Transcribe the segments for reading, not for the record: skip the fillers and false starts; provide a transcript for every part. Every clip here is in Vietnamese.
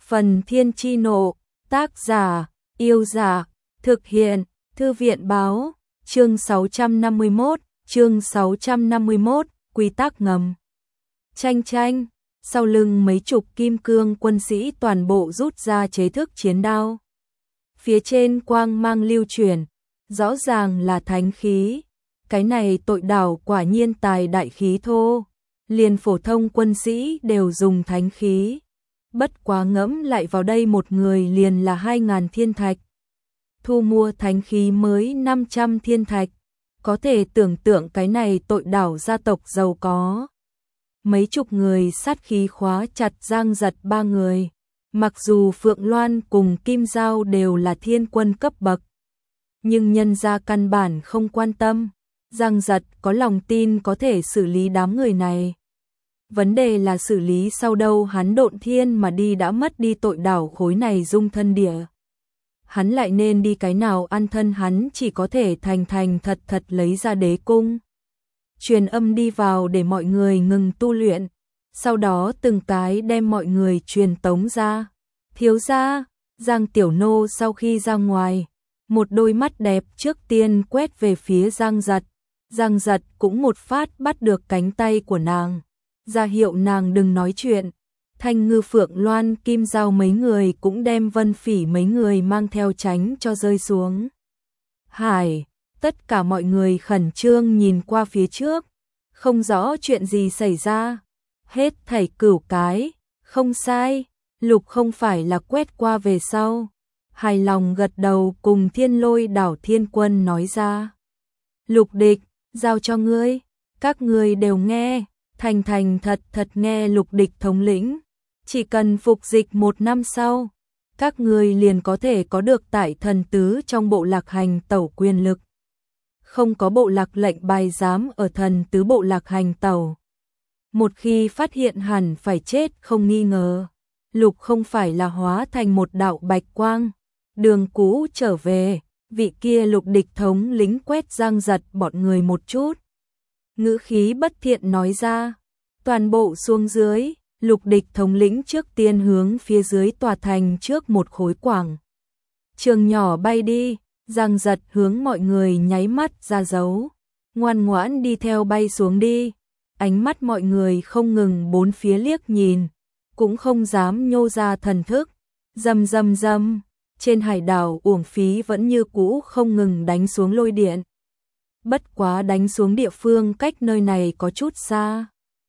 Phần Thiên Chi Nộ, tác giả, Yêu Giả, thực hiện, Thư viện Báo, chương 651, quy tắc ngầm. Chanh chanh, sau lưng mấy chục kim cương quân sĩ toàn bộ rút ra chế thức chiến đao. Phía trên quang mang lưu chuyển, rõ ràng là thánh khí. Cái này tội đảo quả nhiên tài đại khí thô, liền phổ thông quân sĩ đều dùng thánh khí. Bất quá ngẫm lại vào đây một người liền là 2.000 thiên thạch. Thu mua thánh khí mới 500 thiên thạch. Có thể tưởng tượng cái này tội đảo gia tộc giàu có. Mấy chục người sát khí khóa chặt Giang Giật 3 người. Mặc dù Phượng Loan cùng Kim Giao đều là thiên quân cấp bậc, nhưng nhân gia căn bản không quan tâm. Giang Giật có lòng tin có thể xử lý đám người này. Vấn đề là xử lý sau đâu hắn độn thiên mà đi đã mất đi tội đảo khối này dung thân địa. Hắn lại nên đi cái nào ăn thân, hắn chỉ có thể thành thật lấy ra đế cung. Truyền âm đi vào để mọi người ngừng tu luyện. Sau đó từng cái đem mọi người truyền tống ra. Thiếu gia, Giang Tiểu Nô sau khi ra ngoài, một đôi mắt đẹp trước tiên quét về phía Giang Giật. Giang Giật cũng một phát bắt được cánh tay của nàng, ra hiệu nàng đừng nói chuyện. Thanh Ngư, Phượng Loan, Kim Giao mấy người cũng đem Vân Phỉ mấy người mang theo tránh cho rơi xuống hải. Tất cả mọi người khẩn trương nhìn qua phía trước, không rõ chuyện gì xảy ra. Hết thảy cửu cái, không sai, Lục không phải là quét qua về sau. Hài lòng gật đầu cùng Thiên Lôi Đảo Thiên Quân nói ra. Lục địch, giao cho ngươi, các ngươi đều nghe, thành thật nghe Lục địch thống lĩnh. Chỉ cần phục dịch 1 năm sau, các ngươi liền có thể có được tại thần tứ trong bộ lạc hành tẩu quyền lực. Không có bộ lạc lệnh bài dám ở thần tứ bộ lạc hành tẩu. Một khi phát hiện hẳn phải chết không nghi ngờ. Lục không phải là hóa thành một đạo bạch quang, đường cũ trở về. Vị kia Lục địch thống lĩnh quét Giang Giật bọn người một chút, ngữ khí bất thiện nói ra. Toàn bộ xuống dưới. Lục địch thống lĩnh trước tiên hướng phía dưới tòa thành trước một khối quảng trường nhỏ bay đi. Giang Giật hướng mọi người nháy mắt ra dấu, ngoan ngoãn đi theo bay xuống đi. Ánh mắt mọi người không ngừng bốn phía liếc nhìn, cũng không dám nhô ra thần thức. Rầm rầm rầm, trên hải đảo uổng phí vẫn như cũ không ngừng đánh xuống lôi điện. Bất quá đánh xuống địa phương cách nơi này có chút xa,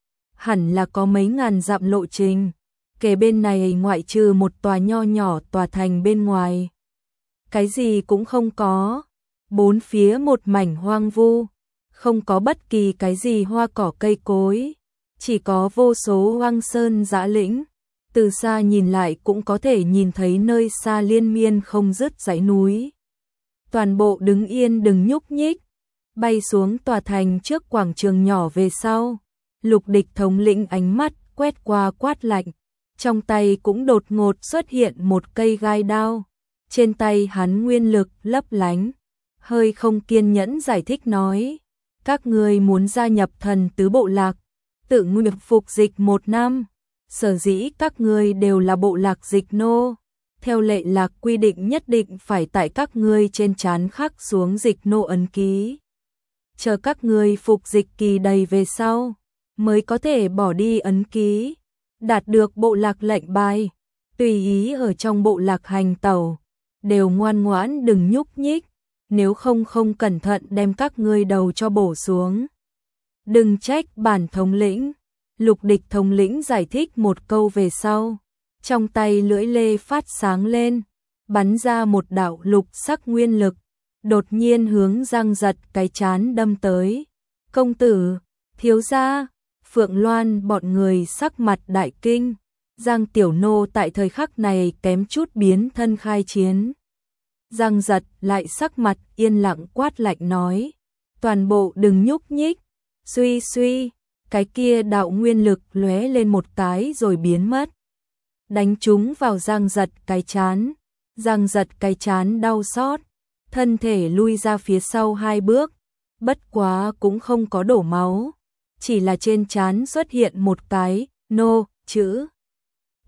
hẳn là có mấy ngàn dặm lộ trình. Kề bên này ngoại trừ một tòa nho nhỏ tòa thành bên ngoài, cái gì cũng không có. Bốn phía một mảnh hoang vu, không có bất kỳ cái gì hoa cỏ cây cối, chỉ có vô số hoang sơn dã lĩnh. Từ xa nhìn lại cũng có thể nhìn thấy nơi xa liên miên không dứt dãy núi. Toàn bộ đứng yên đừng nhúc nhích. Bay xuống tòa thành trước quảng trường nhỏ về sau, Lục địch thống lĩnh ánh mắt quét qua quát lạnh, trong tay cũng đột ngột xuất hiện một cây gai đao. Trên tay hắn nguyên lực lấp lánh, hơi không kiên nhẫn giải thích nói: các ngươi muốn gia nhập thần tứ bộ lạc, tự nguyện phục dịch 1 năm. Sở dĩ các ngươi đều là bộ lạc dịch nô, theo lệ lạc quy định nhất định phải tại các ngươi trên trán khắc xuống dịch nô ấn ký. Chờ các ngươi phục dịch kỳ đầy về sau, mới có thể bỏ đi ấn ký, đạt được bộ lạc lệnh bài, tùy ý ở trong bộ lạc hành tẩu, đều ngoan ngoãn đừng nhúc nhích, nếu không cẩn thận đem các ngươi đầu cho bổ xuống. Đừng trách bản thống lĩnh. Lục địch thống lĩnh giải thích một câu về sau, trong tay lưỡi lê phát sáng lên, bắn ra một đạo lục sắc nguyên lực, đột nhiên hướng Giang Giật cái chán đâm tới. Công tử, thiếu gia, Phượng Loan bọn người sắc mặt đại kinh. Giang Tiểu Nô tại thời khắc này kém chút biến thân khai chiến. Giang Giật lại sắc mặt yên lặng quát lạnh nói: toàn bộ đừng nhúc nhích. Suy suy, cái kia đạo nguyên lực lóe lên một cái rồi biến mất, đánh trúng vào Giang Giật cái chán. Giang Giật cái chán đau xót, thân thể lui ra phía sau 2 bước, bất quá cũng không có đổ máu, chỉ là trên trán xuất hiện một cái nô chữ.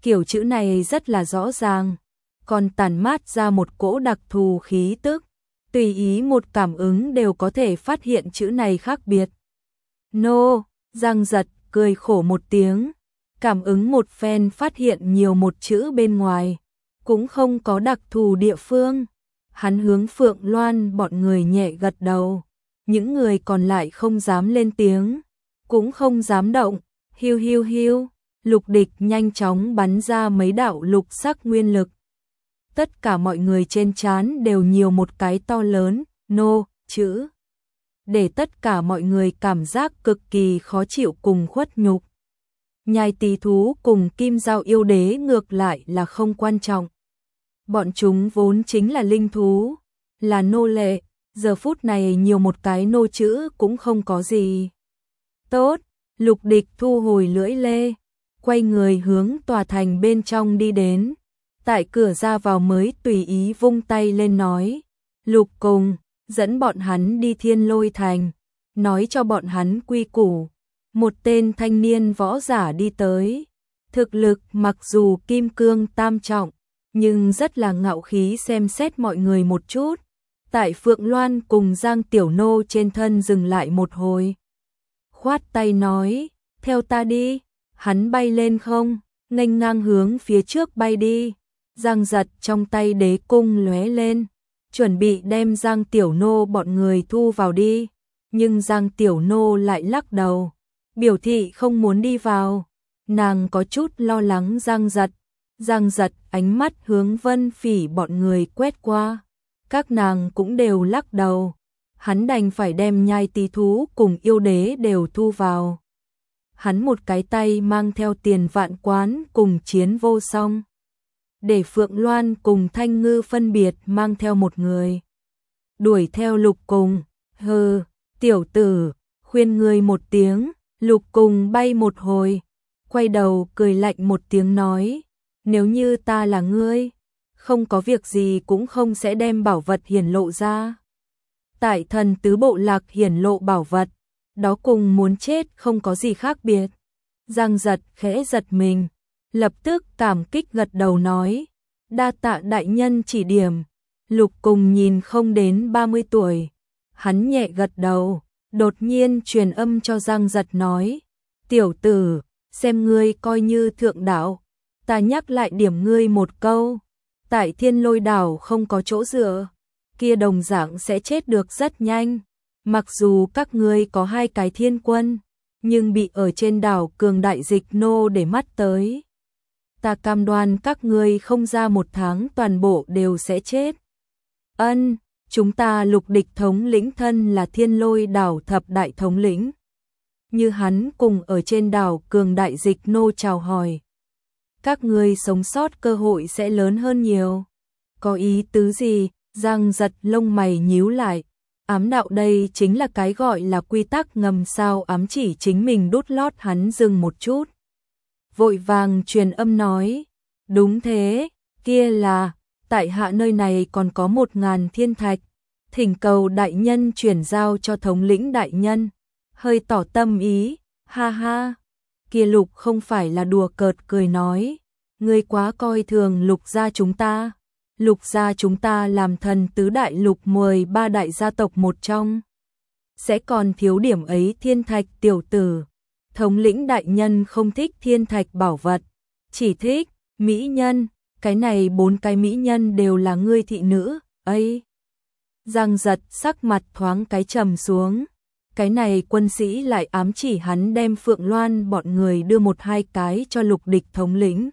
kiểu chữ này rất là rõ ràng, còn tản mát ra một cỗ đặc thù khí tức, tùy ý một cảm ứng đều có thể phát hiện chữ này khác biệt. Nô, Giang Giật cười khổ một tiếng, cảm ứng một phen phát hiện nhiều một chữ bên ngoài, cũng không có đặc thù địa phương. Hắn hướng Phượng Loan bọn người nhẹ gật đầu, những người còn lại không dám lên tiếng, cũng không dám động. Hiu hiu hiu, Lục Địch nhanh chóng bắn ra mấy đạo lục sắc nguyên lực. Tất cả mọi người trên trán đều nhiều một cái to lớn, nô, chữ. Để tất cả mọi người cảm giác cực kỳ khó chịu cùng khuất nhục. Nhai Tỳ thú cùng Kim Dao yêu đế ngược lại là không quan trọng. Bọn chúng vốn chính là linh thú, là nô lệ, giờ phút này nhiều một cái nô chữ cũng không có gì. Tốt, Lục Địch thu hồi lưỡi lê, quay người hướng tòa thành bên trong đi đến. Tại cửa ra vào mới tùy ý vung tay lên nói, Lục Cùng, dẫn bọn hắn đi Thiên Lôi Thành, nói cho bọn hắn quy củ. Một tên thanh niên võ giả đi tới, thực lực mặc dù kim cương tam trọng, nhưng rất là ngạo khí xem xét mọi người một chút. Tại Phượng Loan cùng Giang Tiểu Nô trên thân dừng lại một hồi. Khoát tay nói, theo ta đi, hắn bay lên không, nghênh ngang hướng phía trước bay đi. Giang Giật trong tay đế cung lóe lên, chuẩn bị đem Giang Tiểu Nô bọn người thu vào đi, nhưng Giang Tiểu Nô lại lắc đầu, biểu thị không muốn đi vào. Nàng có chút lo lắng Giang Giật. Giang Giật ánh mắt hướng Vân Phỉ bọn người quét qua, các nàng cũng đều lắc đầu. Hắn đành phải đem Nhai Tỳ thú cùng yêu đế đều thu vào. Hắn một cái tay mang theo Tiền Vạn Quán cùng Chiến Vô Song, để Phượng Loan cùng Thanh Ngư phân biệt mang theo một người. Đuổi theo Lục Cùng, hừ, tiểu tử, khuyên ngươi một tiếng. Lục Cùng bay một hồi, quay đầu cười lạnh một tiếng nói, nếu như ta là ngươi, không có việc gì cũng không sẽ đem bảo vật hiển lộ ra. Tại Thần Tứ Bộ Lạc hiển lộ bảo vật, đó cùng muốn chết không có gì khác biệt. Giang Giật khẽ giật mình, lập tức cảm kích gật đầu nói, đa tạ đại nhân chỉ điểm. Lục Cùng nhìn không đến 30 tuổi, hắn nhẹ gật đầu, đột nhiên truyền âm cho Giang Giật nói, tiểu tử, xem ngươi coi như thượng đạo, ta nhắc lại điểm ngươi một câu, tại Thiên Lôi đảo không có chỗ dựa, kia đồng dạng sẽ chết được rất nhanh. Mặc dù các ngươi có 2 cái thiên quân, nhưng bị ở trên đảo cường đại dịch nô để mắt tới. Ta cam đoan các ngươi không ra 1 tháng toàn bộ đều sẽ chết. Ân, chúng ta Lục Địch thống lĩnh thân là Thiên Lôi đảo thập đại thống lĩnh. Như hắn cùng ở trên đảo cường đại dịch nô chào hỏi. Các ngươi sống sót cơ hội sẽ lớn hơn nhiều. Có ý tứ gì? Giang Giật lông mày nhíu lại. Ám đạo đây chính là cái gọi là quy tắc ngầm sao? Ám chỉ chính mình đút lót. Hắn dừng một chút, vội vàng truyền âm nói, đúng thế, kia là, tại hạ nơi này còn có 1000 thiên thạch, thỉnh cầu đại nhân chuyển giao cho thống lĩnh đại nhân. Hơi tỏ tâm ý, ha ha. Kia Lục không phải là đùa cợt, cười nói, ngươi quá coi thường Lục gia chúng ta. Lục gia chúng ta làm Thần Tứ Đại Lục 13 đại gia tộc một trong, sẽ còn thiếu điểm ấy thiên thạch tiểu tử. Thống lĩnh đại nhân không thích thiên thạch bảo vật, chỉ thích mỹ nhân, cái này 4 cái mỹ nhân đều là ngươi thị nữ, ấy. Giang Giật sắc mặt thoáng cái trầm xuống, cái này quân sĩ lại ám chỉ hắn đem Phượng Loan bọn người đưa 1-2 cái cho Lục Địch thống lĩnh.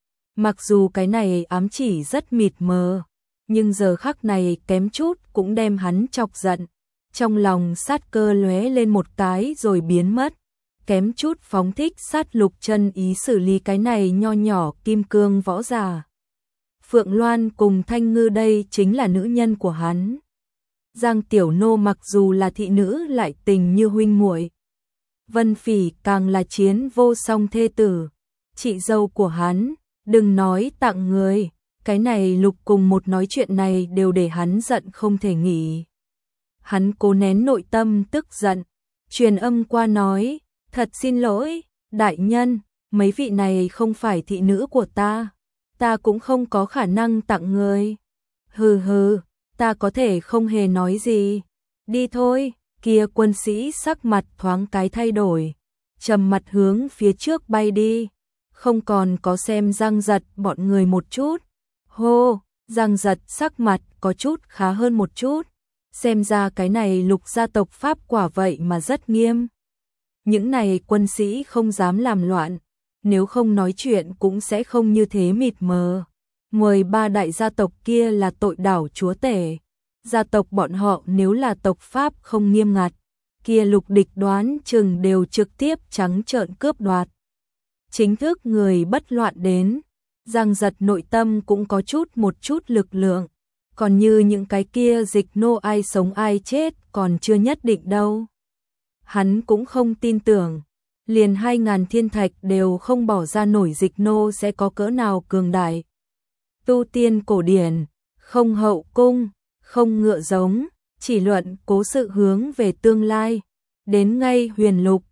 Mặc dù cái này ám chỉ rất mịt mờ, nhưng giờ khắc này kém chút cũng đem hắn chọc giận. Trong lòng sát cơ lóe lên một cái rồi biến mất, kém chút phóng thích sát lục chân ý xử lý cái này nho nhỏ kim cương võ giả. Phượng Loan cùng Thanh Ngư đây chính là nữ nhân của hắn. Giang Tiểu Nô mặc dù là thị nữ lại tình như huynh muội. Vân Phỉ càng là Chiến Vô Song thê tử, chị dâu của hắn, đừng nói tặng người, cái này Lục cùng một nói chuyện này đều để hắn giận không thể nghỉ. Hắn cố nén nội tâm tức giận, truyền âm qua nói, thật xin lỗi, đại nhân, mấy vị này không phải thị nữ của ta cũng không có khả năng tặng người. Hừ hừ, ta có thể không hề nói gì. Đi thôi, kia quân sĩ sắc mặt thoáng cái thay đổi, trầm mặt hướng phía trước bay đi, không còn có xem Giang Giật bọn người một chút. Hô, Giang Giật sắc mặt có chút khá hơn một chút, xem ra cái này Lục gia tộc Pháp quả vậy mà rất nghiêm. Những này quân sĩ không dám làm loạn, nếu không nói chuyện cũng sẽ không như thế mịt mờ. 13 đại gia tộc kia là tội đảo chúa tể. Gia tộc bọn họ nếu là tộc Pháp không nghiêm ngặt, kia Lục địch đoán chừng đều trực tiếp trắng trợn cướp đoạt. Chính thức người bất loạn đến, Giang Giật nội tâm cũng có một chút lực lượng, còn như những cái kia dịch nô ai sống ai chết còn chưa nhất định đâu. Hắn cũng không tin tưởng, liền 2.000 thiên thạch đều không bỏ ra nổi dịch nô sẽ có cỡ nào cường đại. Tu tiên cổ điển, không hậu cung, không ngựa giống, chỉ luận cố sự hướng về tương lai. Đến ngay Huyền Lục,